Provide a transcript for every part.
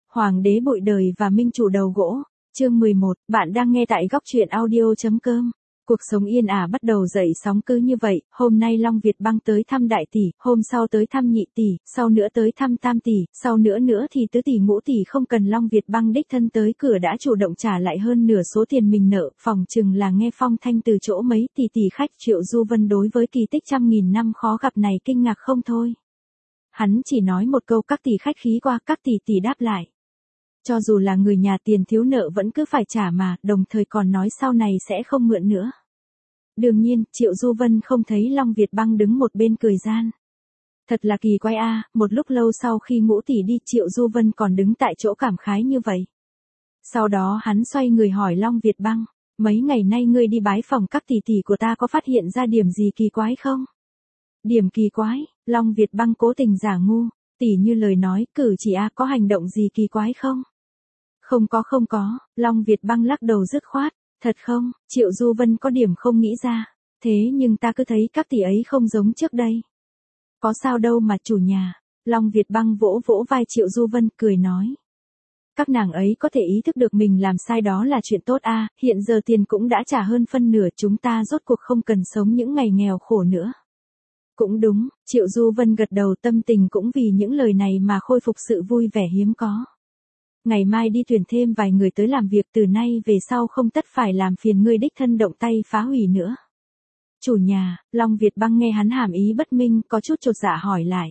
Hoàng đế bụi đời và minh chủ đầu gỗ. Chương 11, bạn đang nghe tại góc truyện audio.com. Cuộc sống yên ả bắt đầu dậy sóng cứ như vậy, hôm nay Long Việt Băng tới thăm đại tỷ, hôm sau tới thăm nhị tỷ, sau nữa tới thăm tam tỷ, sau nữa thì tứ tỷ ngũ tỷ, không cần Long Việt Băng đích thân tới cửa đã chủ động trả lại hơn nửa số tiền mình nợ, phòng chừng là nghe phong thanh từ chỗ mấy tỷ khách. Triệu Du Vân đối với kỳ tích trăm nghìn năm khó gặp này kinh ngạc không thôi. Hắn chỉ nói một câu các tỷ khách khí qua, các tỷ đáp lại. Cho dù là người nhà tiền thiếu nợ vẫn cứ phải trả mà, đồng thời còn nói sau này sẽ không mượn nữa. Đương nhiên, Triệu Du Vân không thấy Long Việt Băng đứng một bên cười gian. Thật là kỳ quái a, một lúc lâu sau khi ngũ tỷ đi, Triệu Du Vân còn đứng tại chỗ cảm khái như vậy. Sau đó hắn xoay người hỏi Long Việt Băng, mấy ngày nay ngươi đi bái phòng các tỷ của ta có phát hiện ra điểm gì kỳ quái không? Điểm kỳ quái? Long Việt Băng cố tình giả ngu, tỷ như lời nói, cử chỉ có hành động gì kỳ quái không? Không có, Long Việt Băng lắc đầu dứt khoát, thật không? Triệu Du Vân có điểm không nghĩ ra, thế nhưng ta cứ thấy các tỷ ấy không giống trước đây. Có sao đâu mà chủ nhà. Long Việt Băng vỗ vỗ vai Triệu Du Vân cười nói. Các nàng ấy có thể ý thức được mình làm sai đó là chuyện tốt hiện giờ tiền cũng đã trả hơn phân nửa, chúng ta rốt cuộc không cần sống những ngày nghèo khổ nữa. Cũng đúng, Triệu Du Vân gật đầu, tâm tình cũng vì những lời này mà khôi phục sự vui vẻ hiếm có. Ngày mai đi tuyển thêm vài người tới làm việc, từ nay về sau không tất phải làm phiền ngươi đích thân động tay phá hủy nữa. Chủ nhà, Long Việt Băng nghe hắn hàm ý bất minh, có chút chột dạ hỏi lại.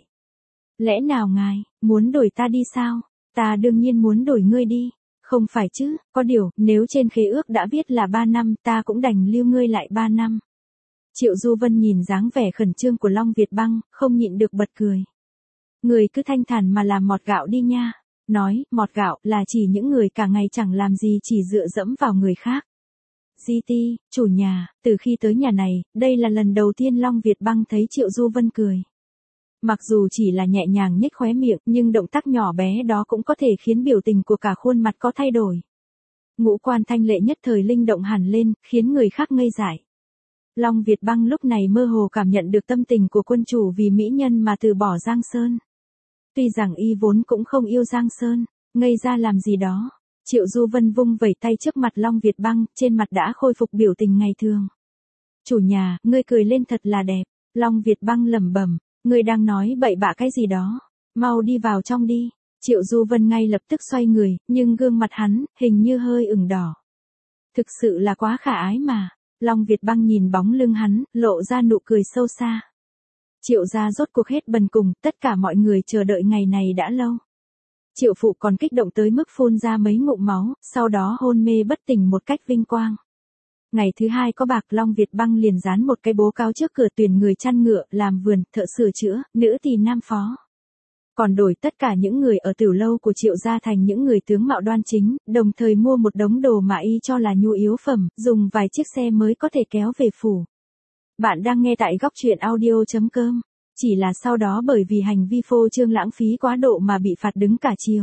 Lẽ nào ngài, muốn đổi ta đi sao? Ta đương nhiên muốn đổi ngươi đi. Không phải chứ, có điều, nếu trên khế ước đã viết là 3 năm, ta cũng đành lưu ngươi lại 3 năm. Triệu Du Vân nhìn dáng vẻ khẩn trương của Long Việt Băng, không nhịn được bật cười. Người cứ thanh thản mà làm mọt gạo đi nha. Nói, mọt gạo là chỉ những người cả ngày chẳng làm gì, chỉ dựa dẫm vào người khác. GT, chủ nhà, từ khi tới nhà này, đây là lần đầu tiên Long Việt Băng thấy Triệu Du Vân cười. Mặc dù chỉ là nhẹ nhàng nhếch khóe miệng, nhưng động tác nhỏ bé đó cũng có thể khiến biểu tình của cả khuôn mặt có thay đổi. Ngũ quan thanh lệ nhất thời linh động hẳn lên, khiến người khác ngây dại. Long Việt Băng lúc này mơ hồ cảm nhận được tâm tình của quân chủ vì mỹ nhân mà từ bỏ Giang Sơn. Tuy rằng y vốn cũng không yêu Giang Sơn, ngây ra làm gì đó. Triệu Du Vân vung vẩy tay trước mặt Long Việt Băng, trên mặt đã khôi phục biểu tình ngày thường. Chủ nhà, ngươi cười lên thật là đẹp. Long Việt Băng lẩm bẩm, ngươi đang nói bậy bạ cái gì đó. Mau đi vào trong đi. Triệu Du Vân ngay lập tức xoay người, nhưng gương mặt hắn, hình như hơi ửng đỏ. Thực sự là quá khả ái mà. Long Việt Băng nhìn bóng lưng hắn, lộ ra nụ cười sâu xa. Triệu gia rốt cuộc hết bần cùng, tất cả mọi người chờ đợi ngày này đã lâu. Triệu phụ còn kích động tới mức phun ra mấy ngụm máu, sau đó hôn mê bất tỉnh một cách vinh quang. Ngày thứ hai có bạc, Long Việt Băng liền dán một cái bố cáo trước cửa tuyển người chăn ngựa, làm vườn, thợ sửa chữa, nữ tỳ nam phó. Còn đổi tất cả những người ở tiểu lâu của Triệu gia thành những người tướng mạo đoan chính, đồng thời mua một đống đồ mà y cho là nhu yếu phẩm, dùng vài chiếc xe mới có thể kéo về phủ. Bạn đang nghe tại góc truyện audio.com. Chỉ là sau đó bởi vì hành vi phô trương lãng phí quá độ mà bị phạt đứng cả chiều.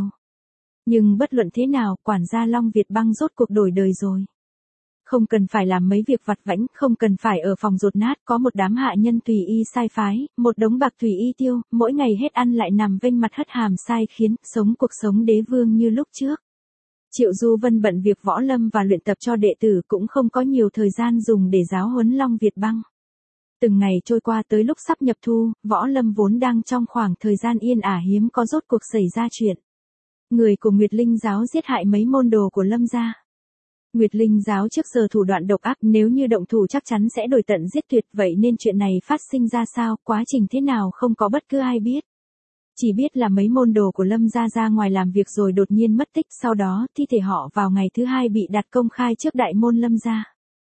Nhưng bất luận thế nào, quản gia Long Việt Băng rốt cuộc đổi đời rồi. Không cần phải làm mấy việc vặt vãnh, không cần phải ở phòng dột nát, có một đám hạ nhân tùy y sai phái, một đống bạc tùy y tiêu, mỗi ngày hết ăn lại nằm vênh mặt hất hàm sai khiến, sống cuộc sống đế vương như lúc trước. Triệu Du Vân bận việc võ lâm và luyện tập cho đệ tử, cũng không có nhiều thời gian dùng để giáo huấn Long Việt Băng. Từng ngày trôi qua, tới lúc sắp nhập thu, võ lâm vốn đang trong khoảng thời gian yên ả hiếm có rốt cuộc xảy ra chuyện. Người của Nguyệt Linh giáo giết hại mấy môn đồ của Lâm gia. Nguyệt Linh giáo trước giờ thủ đoạn độc ác, nếu như động thủ chắc chắn sẽ đuổi tận giết tuyệt, vậy nên chuyện này phát sinh ra sao, quá trình thế nào không có bất cứ ai biết. Chỉ biết là mấy môn đồ của Lâm gia ra ngoài làm việc rồi đột nhiên mất tích, sau đó thi thể họ vào ngày thứ hai bị đặt công khai trước đại môn Lâm gia.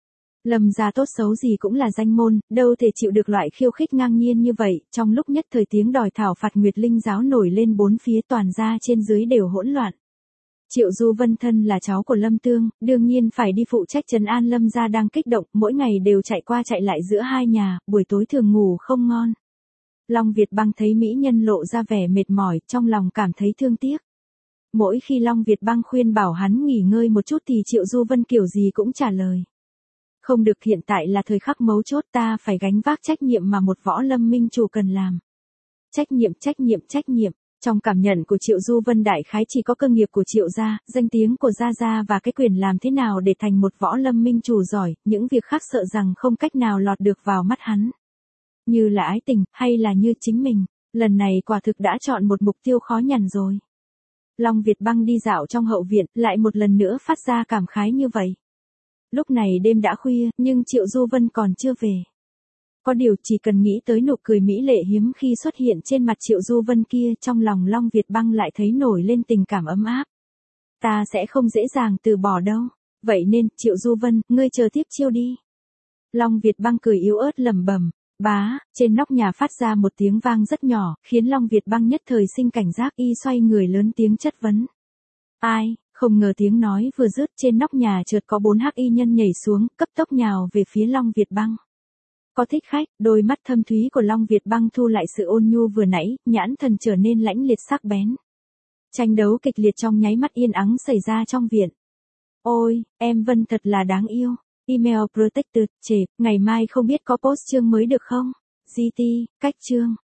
Lâm gia tốt xấu gì cũng là danh môn, đâu thể chịu được loại khiêu khích ngang nhiên như vậy, trong lúc nhất thời tiếng đòi thảo phạt Nguyệt Linh giáo nổi lên bốn phía, toàn gia trên dưới đều hỗn loạn. Triệu Du Vân thân là cháu của Lâm Tương, đương nhiên phải đi phụ trách trấn an Lâm gia đang kích động, mỗi ngày đều chạy qua chạy lại giữa hai nhà, buổi tối thường ngủ không ngon. Long Việt Băng thấy mỹ nhân lộ ra vẻ mệt mỏi, trong lòng cảm thấy thương tiếc. Mỗi khi Long Việt Băng khuyên bảo hắn nghỉ ngơi một chút thì Triệu Du Vân kiểu gì cũng trả lời. Không được, hiện tại là thời khắc mấu chốt, ta phải gánh vác trách nhiệm mà một võ lâm minh chủ cần làm. Trách nhiệm. Trong cảm nhận của Triệu Du Vân đại khái chỉ có cơ nghiệp của Triệu gia, danh tiếng của Gia Gia và cái quyền làm thế nào để thành một võ lâm minh chủ giỏi, những việc khác sợ rằng không cách nào lọt được vào mắt hắn. Như là ái tình, hay là như chính mình, lần này quả thực đã chọn một mục tiêu khó nhằn rồi. Long Việt Băng đi dạo trong hậu viện, lại một lần nữa phát ra cảm khái như vậy. Lúc này đêm đã khuya, nhưng Triệu Du Vân còn chưa về. Có điều chỉ cần nghĩ tới nụ cười mỹ lệ hiếm khi xuất hiện trên mặt Triệu Du Vân kia, trong lòng Long Việt Băng lại thấy nổi lên tình cảm ấm áp. Ta sẽ không dễ dàng từ bỏ đâu. Vậy nên, Triệu Du Vân, ngươi chờ tiếp chiêu đi. Long Việt Băng cười yếu ớt lẩm bẩm. Bá, trên nóc nhà phát ra một tiếng vang rất nhỏ, khiến Long Việt Băng nhất thời sinh cảnh giác, y xoay người lớn tiếng chất vấn. Ai? Không ngờ tiếng nói vừa dứt, trên nóc nhà chợt có 4 hắc y nhân nhảy xuống, cấp tốc nhào về phía Long Việt Băng. Có thích khách, đôi mắt thâm thúy của Long Việt Băng thu lại sự ôn nhu vừa nãy, nhãn thần trở nên lãnh liệt sắc bén. Tranh đấu kịch liệt trong nháy mắt yên ắng xảy ra trong viện. Ôi, em Vân thật là đáng yêu. Email Protected, chệp, ngày mai không biết có post chương mới được không? GT, cách chương.